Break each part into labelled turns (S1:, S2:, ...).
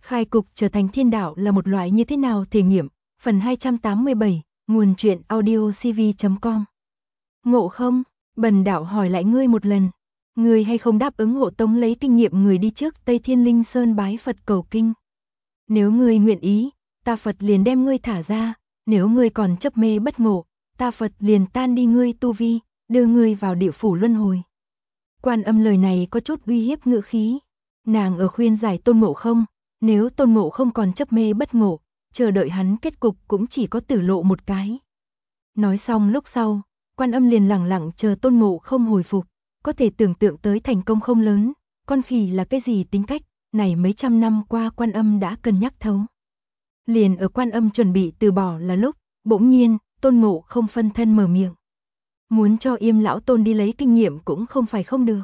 S1: Khai cục trở thành thiên đạo là một loại như thế nào thể nghiệm, phần 287, nguồn truyện audio cv.com. Ngộ không, Bần đạo hỏi lại ngươi một lần, ngươi hay không đáp ứng hộ tống lấy kinh nghiệm người đi trước Tây Thiên Linh Sơn bái Phật cầu kinh. Nếu ngươi nguyện ý, ta Phật liền đem ngươi thả ra, nếu ngươi còn chấp mê bất ngộ, ta Phật liền tan đi ngươi tu vi, đưa ngươi vào địa phủ luân hồi. Quan Âm lời này có chút uy hiếp ngữ khí, nàng ở khuyên giải Tôn Ngộ Không, nếu Tôn Ngộ Không còn chấp mê bất ngộ, chờ đợi hắn kết cục cũng chỉ có tử lộ một cái. Nói xong lúc sau, Quan Âm liền lẳng lặng chờ Tôn Ngộ Không hồi phục, có thể tưởng tượng tới thành công không lớn, con khỉ là cái gì tính cách, này mấy trăm năm qua Quan Âm đã cân nhắc thấu. Liền ở Quan Âm chuẩn bị từ bỏ là lúc, bỗng nhiên, Tôn Ngộ Không phân thân mở miệng. Muốn cho Yêm lão tôn đi lấy kinh nghiệm cũng không phải không được.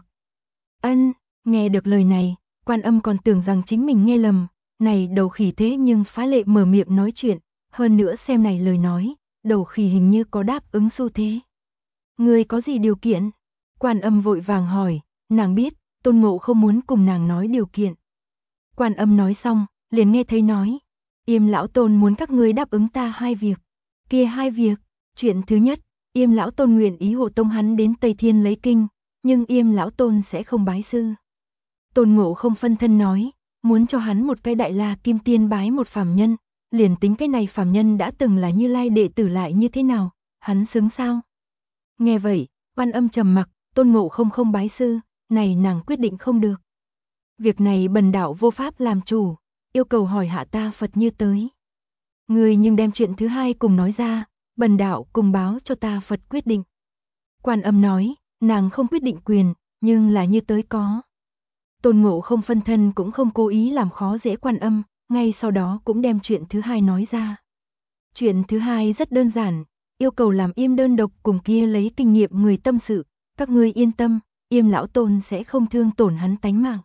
S1: Ân, nghe được lời này, Quan Âm còn tưởng rằng chính mình nghe lầm, này đầu khỉ thế nhưng phá lệ mở miệng nói chuyện, hơn nữa xem này lời nói, đầu khỉ hình như có đáp ứng xu thế. Ngươi có gì điều kiện? Quan Âm vội vàng hỏi, nàng biết, Tôn Ngộ không muốn cùng nàng nói điều kiện. Quan Âm nói xong, liền nghe thấy nói, Yêm lão tôn muốn các ngươi đáp ứng ta hai việc. Kia hai việc, chuyện thứ nhất, Yêm lão tôn nguyện ý hộ tống hắn đến Tây Thiên lấy kinh, nhưng Yêm lão tôn sẽ không bái sư. Tôn Ngộ không phân thân nói, muốn cho hắn một cái đại la kim tiên bái một phàm nhân, liền tính cái này phàm nhân đã từng là Như Lai đệ tử lại như thế nào, hắn xứng sao? Nghe vậy, Quan Âm trầm mặc, Tôn Ngộ không bái sư, này nàng quyết định không được. Việc này bần đạo vô pháp làm chủ, yêu cầu hỏi hạ ta Phật như tới. Ngươi nhưng đem chuyện thứ hai cùng nói ra, bần đạo cùng báo cho ta Phật quyết định. Quan Âm nói, nàng không quyết định quyền, nhưng là như tới có. Tôn Ngộ không phân thân cũng không cố ý làm khó dễ Quan Âm, ngay sau đó cũng đem chuyện thứ hai nói ra. Chuyện thứ hai rất đơn giản, yêu cầu làm Yêm đơn độc cùng kia lấy kinh nghiệm người tâm sự, các ngươi yên tâm, Yêm lão tôn sẽ không thương tổn hắn tánh mạng.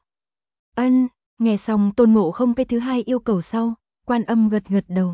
S1: Ân, nghe xong Tôn Ngộ không cái thứ hai yêu cầu sau, Quan Âm gật gật đầu.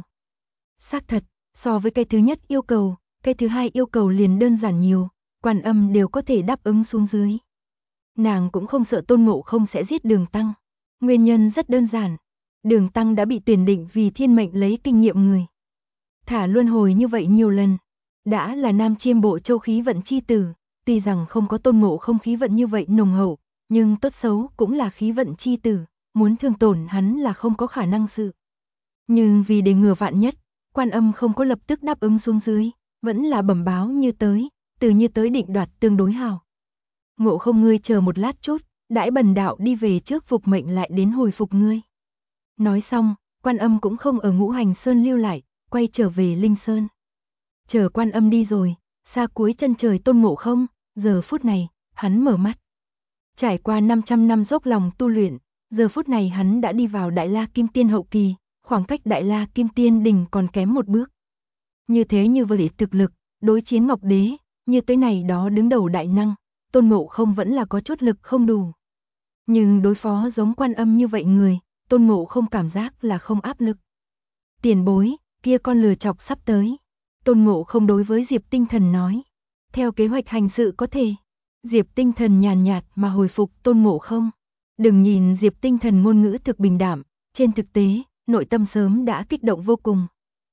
S1: Xác thật, so với cái thứ nhất yêu cầu, cái thứ hai yêu cầu liền đơn giản nhiều, Quan Âm đều có thể đáp ứng xuống dưới. Nàng cũng không sợ Tôn Ngộ không sẽ giết Đường Tăng. Nguyên nhân rất đơn giản, Đường Tăng đã bị tuyển định vì thiên mệnh lấy kinh nghiệm người. Thả luân hồi như vậy nhiều lần, đã là Nam Chiêm Bộ Châu khí vận chi tử, tuy rằng không có Tôn Ngộ không khí vận như vậy nồng hậu, nhưng tốt xấu cũng là khí vận chi tử, muốn thương tổn hắn là không có khả năng sự. Nhưng vì để ngừa vạn nhất, Quan Âm không có lập tức đáp ứng xuống dưới, vẫn là bẩm báo như tới, từ như tới định đoạt tương đối hảo. Ngộ không ngươi chờ một lát chút, đãi bần đạo đi về trước phục mệnh lại đến hồi phục ngươi. Nói xong, Quan Âm cũng không ở Ngũ Hành Sơn lưu lại, quay trở về Linh Sơn. Chờ Quan Âm đi rồi, xa cuối chân trời Tôn Ngộ không, giờ phút này, hắn mở mắt. Trải qua 500 năm dốc lòng tu luyện, giờ phút này hắn đã đi vào Đại La Kim Tiên hậu kỳ, khoảng cách Đại La Kim Tiên đỉnh còn kém một bước. Như thế như vậy thực lực, đối chiến Ngọc Đế, như tới này đó đứng đầu đại năng, Tôn Ngộ không vẫn là có chút lực không đủ. Nhưng đối phó giống Quan Âm như vậy người, Tôn Ngộ không cảm giác là không áp lực. Tiền bối, kia con lừa chọc sắp tới. Tôn Ngộ không đối với Diệp Tinh Thần nói. Theo kế hoạch hành sự có thể. Diệp Tinh Thần nhàn nhạt mà hồi phục Tôn Ngộ không. Đừng nhìn Diệp Tinh Thần ngôn ngữ thực bình đạm, trên thực tế, nội tâm sớm đã kích động vô cùng.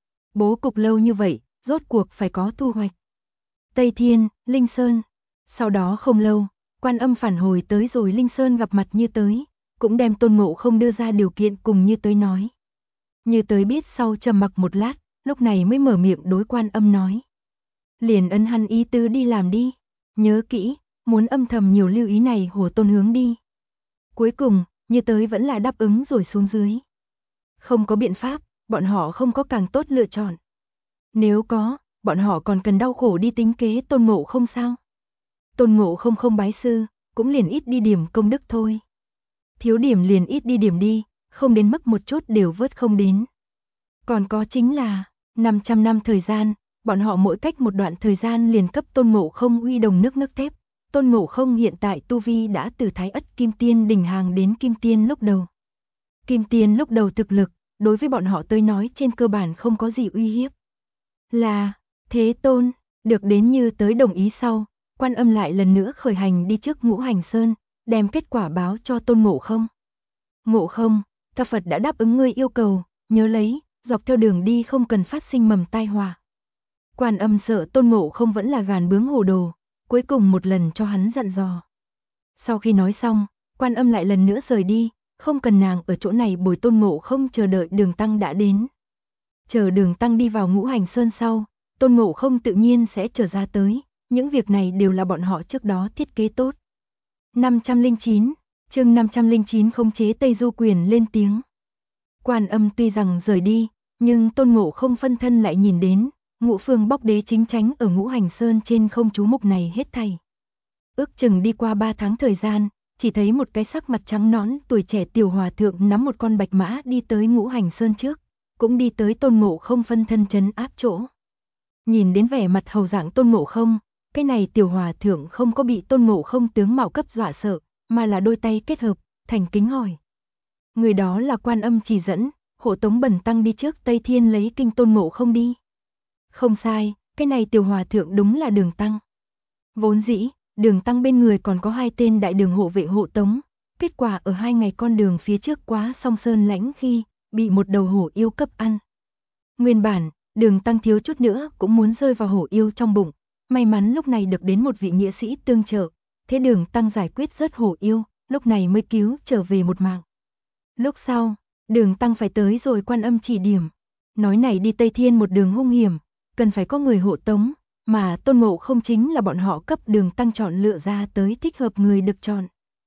S1: Bố cục lâu như vậy, rốt cuộc phải có thu hoạch. Tây Thiên, Linh Sơn. Sau đó không lâu, Quan Âm phản hồi tới rồi Linh Sơn gặp mặt Như Tới, cũng đem Tôn Ngộ không đưa ra điều kiện cùng Như Tới nói. Như Tới biết sau trầm mặc một lát, lúc này mới mở miệng đối Quan Âm nói. Liền ấn hắn ý tứ đi làm đi, nhớ kỹ, muốn âm thầm nhiều lưu ý này Hồ Tôn hướng đi. Cuối cùng, Như Tới vẫn là đáp ứng rồi xuống dưới. Không có biện pháp, bọn họ không có càng tốt lựa chọn. Nếu có, bọn họ còn cần đau khổ đi tính kế Tôn Ngộ không sao? Tôn Ngộ không bái sư, cũng liền ít đi điểm công đức thôi. Thiếu điểm liền ít đi điểm đi, không đến mức một chút đều vớt không đến. Còn có chính là, 500 năm thời gian, bọn họ mỗi cách một đoạn thời gian liền cấp Tôn Ngộ không uy đồng nước thép. Tôn Ngộ không hiện tại tu vi đã từ Thái Ất Kim Tiên đỉnh hàng đến Kim Tiên lúc đầu. Kim Tiên lúc đầu thực lực, đối với bọn họ tới nói trên cơ bản không có gì uy hiếp. Là, Thế Tôn, được đến Như Tới đồng ý sau, Quan Âm lại lần nữa khởi hành đi trước Ngũ Hành Sơn, đem kết quả báo cho Tôn Ngộ không. Ngộ không, Ta Phật đã đáp ứng ngươi yêu cầu, nhớ lấy, dọc theo đường đi không cần phát sinh mầm tai họa. Quan Âm sợ Tôn Ngộ Không vẫn là gàn bướng hồ đồ, cuối cùng một lần cho hắn dặn dò. Sau khi nói xong, Quan Âm lại lần nữa rời đi, không cần nàng ở chỗ này bồi Tôn Ngộ Không chờ đợi Đường Tăng đã đến. Chờ Đường Tăng đi vào Ngũ Hành Sơn sau, Tôn Ngộ Không tự nhiên sẽ trở ra tới, những việc này đều là bọn họ trước đó thiết kế tốt. 509, chương 509 khống chế Tây Du Quyền lên tiếng. Quan Âm tuy rằng rời đi, nhưng Tôn Ngộ Không phân thân lại nhìn đến, Ngũ Phương Bóc Đế chính tránh ở Ngũ Hành Sơn trên không chú mục này hết thảy. Ước chừng đi qua 3 tháng thời gian, chỉ thấy một cái sắc mặt trắng nõn tuổi trẻ tiểu hòa thượng nắm một con bạch mã đi tới Ngũ Hành Sơn trước, cũng đi tới Tôn Ngộ Không phân thân trấn áp chỗ. Nhìn đến vẻ mặt hầu dạng Tôn Ngộ Không, cái này tiểu hòa thượng không có bị Tôn Ngộ Không tướng mạo cấp dọa sợ, mà là đôi tay kết hợp, thành kính hỏi. Người đó là Quan Âm chỉ dẫn, hộ tống Bần Tăng đi trước Tây Thiên lấy kinh Tôn Ngộ Không đi. Không sai, cái này tiểu hòa thượng đúng là Đường Tăng. Vốn dĩ, Đường Tăng bên người còn có 2 tên đại đường hộ vệ hộ tống, kết quả ở 2 ngày con đường phía trước quá song sơn lãnh khi, bị một đầu hổ yêu cấp ăn. Nguyên bản, Đường Tăng thiếu chút nữa cũng muốn rơi vào hổ yêu trong bụng, may mắn lúc này được đến một vị nghĩa sĩ tương trợ, thế Đường Tăng giải quyết rớt hổ yêu, lúc này mới cứu trở về một mạng. Lúc sau, Đường Tăng phải tới rồi Quan Âm chỉ điểm, nói này đi Tây Thiên một đường hung hiểm, cần phải có người hộ tống, mà Tôn Ngộ Không chính là bọn họ cấp Đường Tăng chọn lựa ra tới thích hợp người được chọn.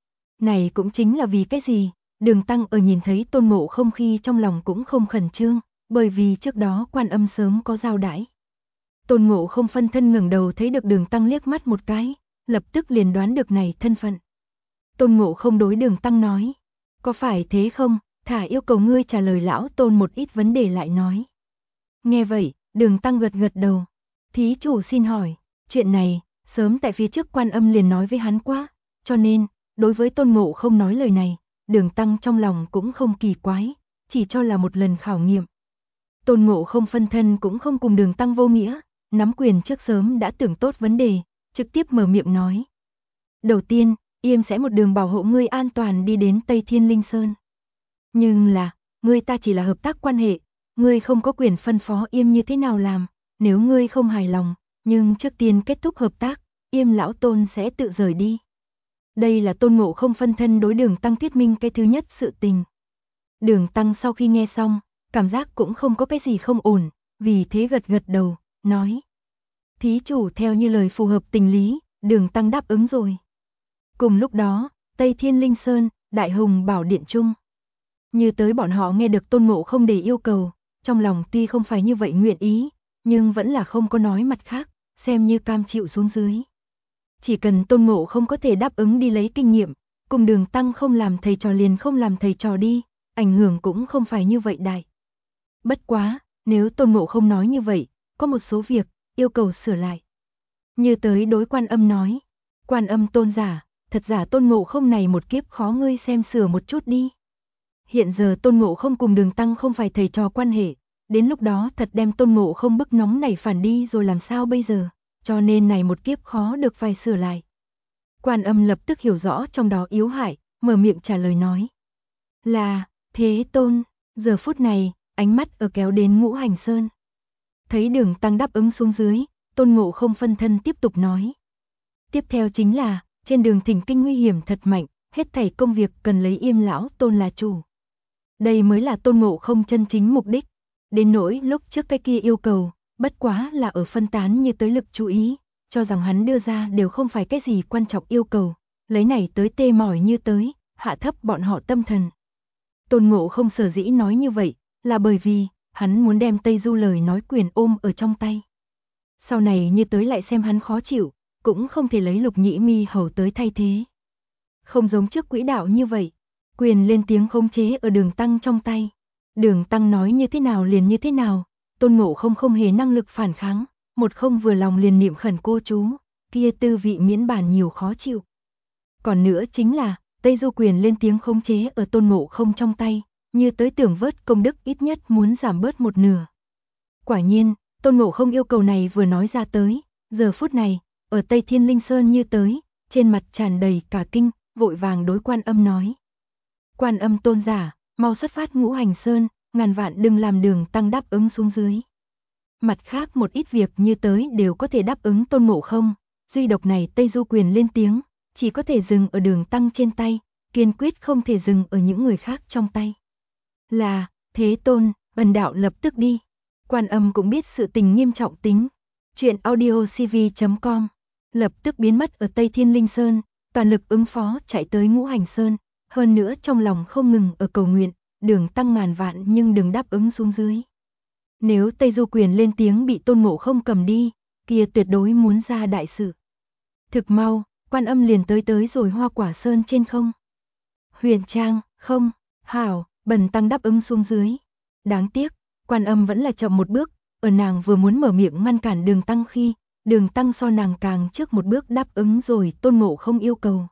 S1: Này cũng chính là vì cái gì, Đường Tăng ở nhìn thấy Tôn Ngộ Không khi trong lòng cũng không khẩn trương, bởi vì trước đó Quan Âm sớm có giao đãi. Tôn Ngộ Không phân thân ngẩng đầu thấy được Đường Tăng liếc mắt một cái, lập tức liền đoán được này thân phận. Tôn Ngộ Không đối Đường Tăng nói, có phải thế không, thả yêu cầu ngươi trả lời lão Tôn một ít vấn đề lại nói. Nghe vậy, Đường Tăng gật gật đầu, thí chủ xin hỏi, chuyện này, sớm tại phía trước Quan Âm liền nói với hắn quá, cho nên, đối với Tôn Ngộ Không nói lời này, Đường Tăng trong lòng cũng không kỳ quái, chỉ cho là một lần khảo nghiệm. Tôn Ngộ Không phân thân cũng không cùng Đường Tăng vô nghĩa, nắm quyền trước sớm đã tưởng tốt vấn đề, trực tiếp mở miệng nói. Đầu tiên, Yêm sẽ một đường bảo hộ ngươi an toàn đi đến Tây Thiên Linh Sơn. Nhưng là, ngươi ta chỉ là hợp tác quan hệ, ngươi không có quyền phân phó Yêm như thế nào làm, nếu ngươi không hài lòng, nhưng trước tiên kết thúc hợp tác, Yêm lão Tôn sẽ tự rời đi. Đây là Tôn Ngộ Không phân thân đối Đường Tăng thuyết minh cái thứ nhất sự tình. Đường Tăng sau khi nghe xong, cảm giác cũng không có cái gì không ổn, vì thế gật gật đầu, nói. Thí chủ theo như lời phù hợp tình lý, Đường Tăng đáp ứng rồi. Cùng lúc đó, Tây Thiên Linh Sơn, Đại Hùng Bảo Điện Trung. Như tới bọn họ nghe được Tôn Ngộ Không để yêu cầu, trong lòng tuy không phải như vậy nguyện ý, nhưng vẫn là không có nói mặt khác, xem như cam chịu xuống dưới. Chỉ cần Tôn Ngộ Không có thể đáp ứng đi lấy kinh nghiệm, cùng Đường Tăng không làm thầy trò liền không làm thầy trò đi, ảnh hưởng cũng không phải như vậy đại. Bất quá, nếu Tôn Ngộ Không nói như vậy, có một số việc, yêu cầu sửa lại. Như tới đối Quan Âm nói, Quan Âm tôn giả, thật giả Tôn Ngộ Không này một kiếp khó ngươi xem sửa một chút đi. Hiện giờ Tôn Ngộ Không cùng Đường Tăng không phải thầy trò quan hệ, đến lúc đó thật đem Tôn Ngộ Không bức nóng này phản đi rồi làm sao bây giờ, cho nên này một kiếp khó được phải sửa lại. Quan Âm lập tức hiểu rõ trong đó yếu hại, mở miệng trả lời nói. Là, Thế Tôn, giờ phút này, ánh mắt ở kéo đến Ngũ Hành Sơn. Thấy Đường Tăng đáp ứng xuống dưới, Tôn Ngộ Không phân thân tiếp tục nói. Tiếp theo chính là, trên đường thỉnh kinh nguy hiểm thật mạnh, hết thảy công việc cần lấy Yêm lão Tôn là chủ. Đây mới là Tôn Ngộ Không chân chính mục đích. Đến nỗi lúc trước cái kia yêu cầu, bất quá là ở phân tán như tới lực chú ý, cho rằng hắn đưa ra đều không phải cái gì quan trọng yêu cầu, lấy này tới tê mỏi như tới, hạ thấp bọn họ tâm thần. Tôn Ngộ Không sở dĩ nói như vậy, là bởi vì, hắn muốn đem Tây Du lời nói quyền ôm ở trong tay. Sau này như tới lại xem hắn khó chịu, cũng không thể lấy Lục Nhĩ Mi hầu tới thay thế. Không giống trước quỹ đạo như vậy, quyền lên tiếng khống chế ở Đường Tăng trong tay. Đường Tăng nói như thế nào liền như thế nào, Tôn Ngộ Không không hề năng lực phản kháng, một không vừa lòng liền niệm khẩn cô chú, kia tư vị miễn bàn nhiều khó chịu. Còn nữa chính là, Tây Du quyền lên tiếng khống chế ở Tôn Ngộ Không trong tay, như tới tưởng vớt công đức ít nhất muốn giảm bớt một nửa. Quả nhiên, Tôn Ngộ Không yêu cầu này vừa nói ra tới, giờ phút này, ở Tây Thiên Linh Sơn như tới, trên mặt tràn đầy cả kinh, vội vàng đối Quan Âm nói. Quan Âm tôn giả, mau xuất phát Ngũ Hành Sơn, ngàn vạn đừng làm Đường Tăng đáp ứng xuống dưới. Mặt khác một ít việc như tới đều có thể đáp ứng Tôn Ngộ Không, duy độc này Tây Du Quyền lên tiếng, chỉ có thể dừng ở Đường Tăng trên tay, kiên quyết không thể dừng ở những người khác trong tay. Là, Thế Tôn, bần đạo lập tức đi. Quan Âm cũng biết sự tình nghiêm trọng tính. Chuyện audiocv.com lập tức biến mất ở Tây Thiên Linh Sơn, toàn lực ứng phó chạy tới Ngũ Hành Sơn, hơn nữa trong lòng không ngừng ở cầu nguyện, Đường Tăng ngàn vạn nhưng đừng đáp ứng xuống dưới. Nếu Tây Du Quyền lên tiếng bị Tôn Ngộ Không cầm đi, kia tuyệt đối muốn ra đại sự. Thực mau, Quan Âm liền tới rồi Hoa Quả Sơn trên không. Huyền Trang, không, hảo, bần tăng đáp ứng xuống dưới. Đáng tiếc, Quan Âm vẫn là chậm một bước, ở nàng vừa muốn mở miệng ngăn cản Đường Tăng khi, Đường Tăng so nàng càng trước một bước đáp ứng rồi Tôn Ngộ Không yêu cầu.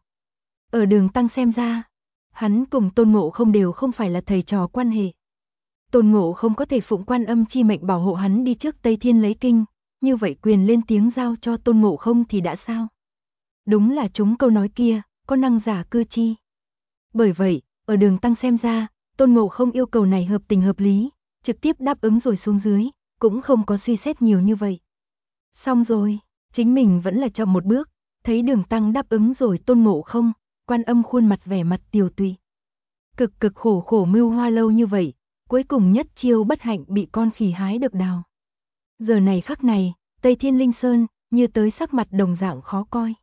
S1: Ở Đường Tăng xem ra, hắn cùng Tôn Ngộ Không đều không phải là thầy trò quan hệ. Tôn Ngộ Không có thể phụng Quan Âm chi mệnh bảo hộ hắn đi trước Tây Thiên lấy kinh, như vậy quyền lên tiếng giao cho Tôn Ngộ Không thì đã sao? Đúng là chúng câu nói kia, có năng giả cư chi. Bởi vậy, ở Đường Tăng xem ra, Tôn Ngộ Không yêu cầu này hợp tình hợp lý, trực tiếp đáp ứng rồi xuống dưới, cũng không có suy xét nhiều như vậy. Xong rồi, chính mình vẫn là chậm một bước, thấy Đường Tăng đáp ứng rồi Tôn Ngộ Không, Quan Âm khuôn mặt vẻ mặt tiều tụy. Cực khổ mưu hoa lâu như vậy, cuối cùng nhất chiêu bất hạnh bị con khỉ hái được đào. Giờ này khắc này, Tây Thiên Linh Sơn, như tới sắc mặt đồng dạng khó coi.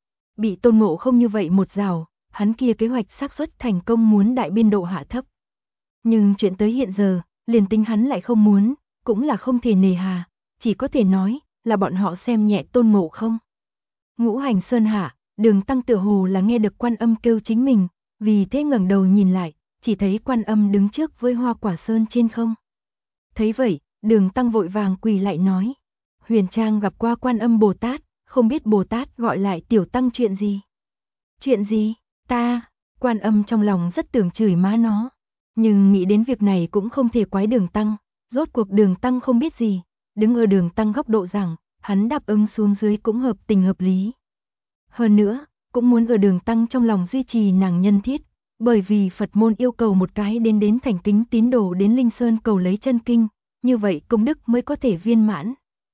S1: Bị Tôn Ngộ Không như vậy một rào, hắn kia kế hoạch xác suất thành công muốn đại biên độ hạ thấp. Nhưng chuyện tới hiện giờ, liền tính hắn lại không muốn, cũng là không thể nề hà, chỉ có thể nói là bọn họ xem nhẹ Tôn Ngộ Không. Ngũ Hành Sơn hạ, Đường Tăng tựa hồ là nghe được Quan Âm kêu chính mình, vì thế ngẩng đầu nhìn lại, chỉ thấy Quan Âm đứng trước với Hoa Quả Sơn trên không. Thấy vậy, Đường Tăng vội vàng quỳ lại nói, Huyền Trang gặp qua Quan Âm Bồ Tát, không biết Bồ Tát gọi lại Tiểu Tăng chuyện gì? Chuyện gì? Ta, Quan Âm trong lòng rất tưởng chửi má nó, nhưng nghĩ đến việc này cũng không thể quái Đường Tăng, rốt cuộc Đường Tăng không biết gì, đứng ở Đường Tăng góc độ rằng, hắn đáp ứng xuống dưới cũng hợp tình hợp lý. Hơn nữa, cũng muốn ở Đường Tăng trong lòng duy trì nàng nhân thiết, bởi vì Phật môn yêu cầu một cái đến thành kính tín đồ đến Linh Sơn cầu lấy chân kinh, như vậy công đức mới có thể viên mãn.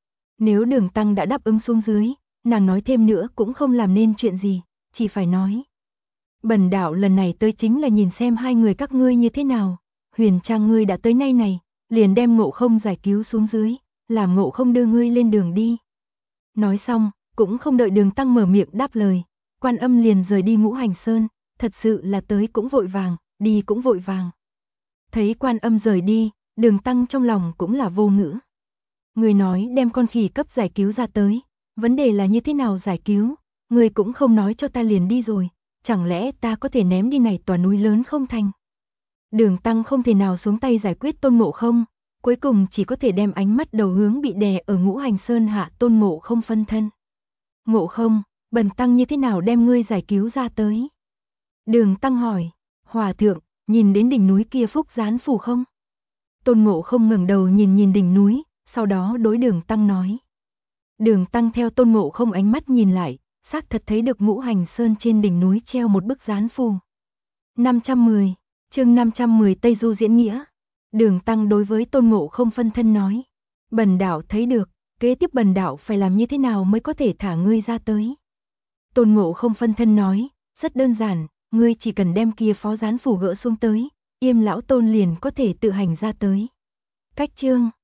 S1: Nếu Đường Tăng đã đáp ứng xuống dưới, nàng nói thêm nữa cũng không làm nên chuyện gì, chỉ phải nói. Bần đạo lần này tới chính là nhìn xem hai người các ngươi như thế nào, Huyền Trang ngươi đã tới nay này, liền đem Ngộ Không giải cứu xuống dưới, làm Ngộ Không đưa ngươi lên đường đi. Nói xong, cũng không đợi Đường Tăng mở miệng đáp lời, Quan Âm liền rời đi Ngũ Hành Sơn, thật sự là tới cũng vội vàng, đi cũng vội vàng. Thấy Quan Âm rời đi, Đường Tăng trong lòng cũng là vô ngữ. Người nói đem con khỉ cấp giải cứu ra tới, vấn đề là như thế nào giải cứu, người cũng không nói cho ta liền đi rồi, chẳng lẽ ta có thể ném đi này tòa núi lớn không thành? Đường Tăng không thể nào xuống tay giải quyết Tôn Ngộ Không, cuối cùng chỉ có thể đem ánh mắt đầu hướng bị đè ở Ngũ Hành Sơn hạ Tôn Ngộ Không phân thân. Ngộ Không, bần tăng như thế nào đem ngươi giải cứu ra tới? Đường Tăng hỏi, Hòa thượng, nhìn đến đỉnh núi kia phúc gián phù không? Tôn Ngộ Không ngẩng đầu nhìn đỉnh núi, sau đó đối Đường Tăng nói. Đường Tăng theo Tôn Ngộ Không ánh mắt nhìn lại, xác thật thấy được Ngũ Hành Sơn trên đỉnh núi treo một bức gián phù. 510, chương 510 Tây Du diễn nghĩa. Đường Tăng đối với Tôn Ngộ Không phân thân nói, bần đạo thấy được, kế tiếp bần đạo phải làm như thế nào mới có thể thả ngươi ra tới? Tôn Ngộ Không phân thân nói, rất đơn giản, ngươi chỉ cần đem kia phó gián phù gỡ xuống tới, Yêm lão tôn liền có thể tự hành ra tới. Cách chương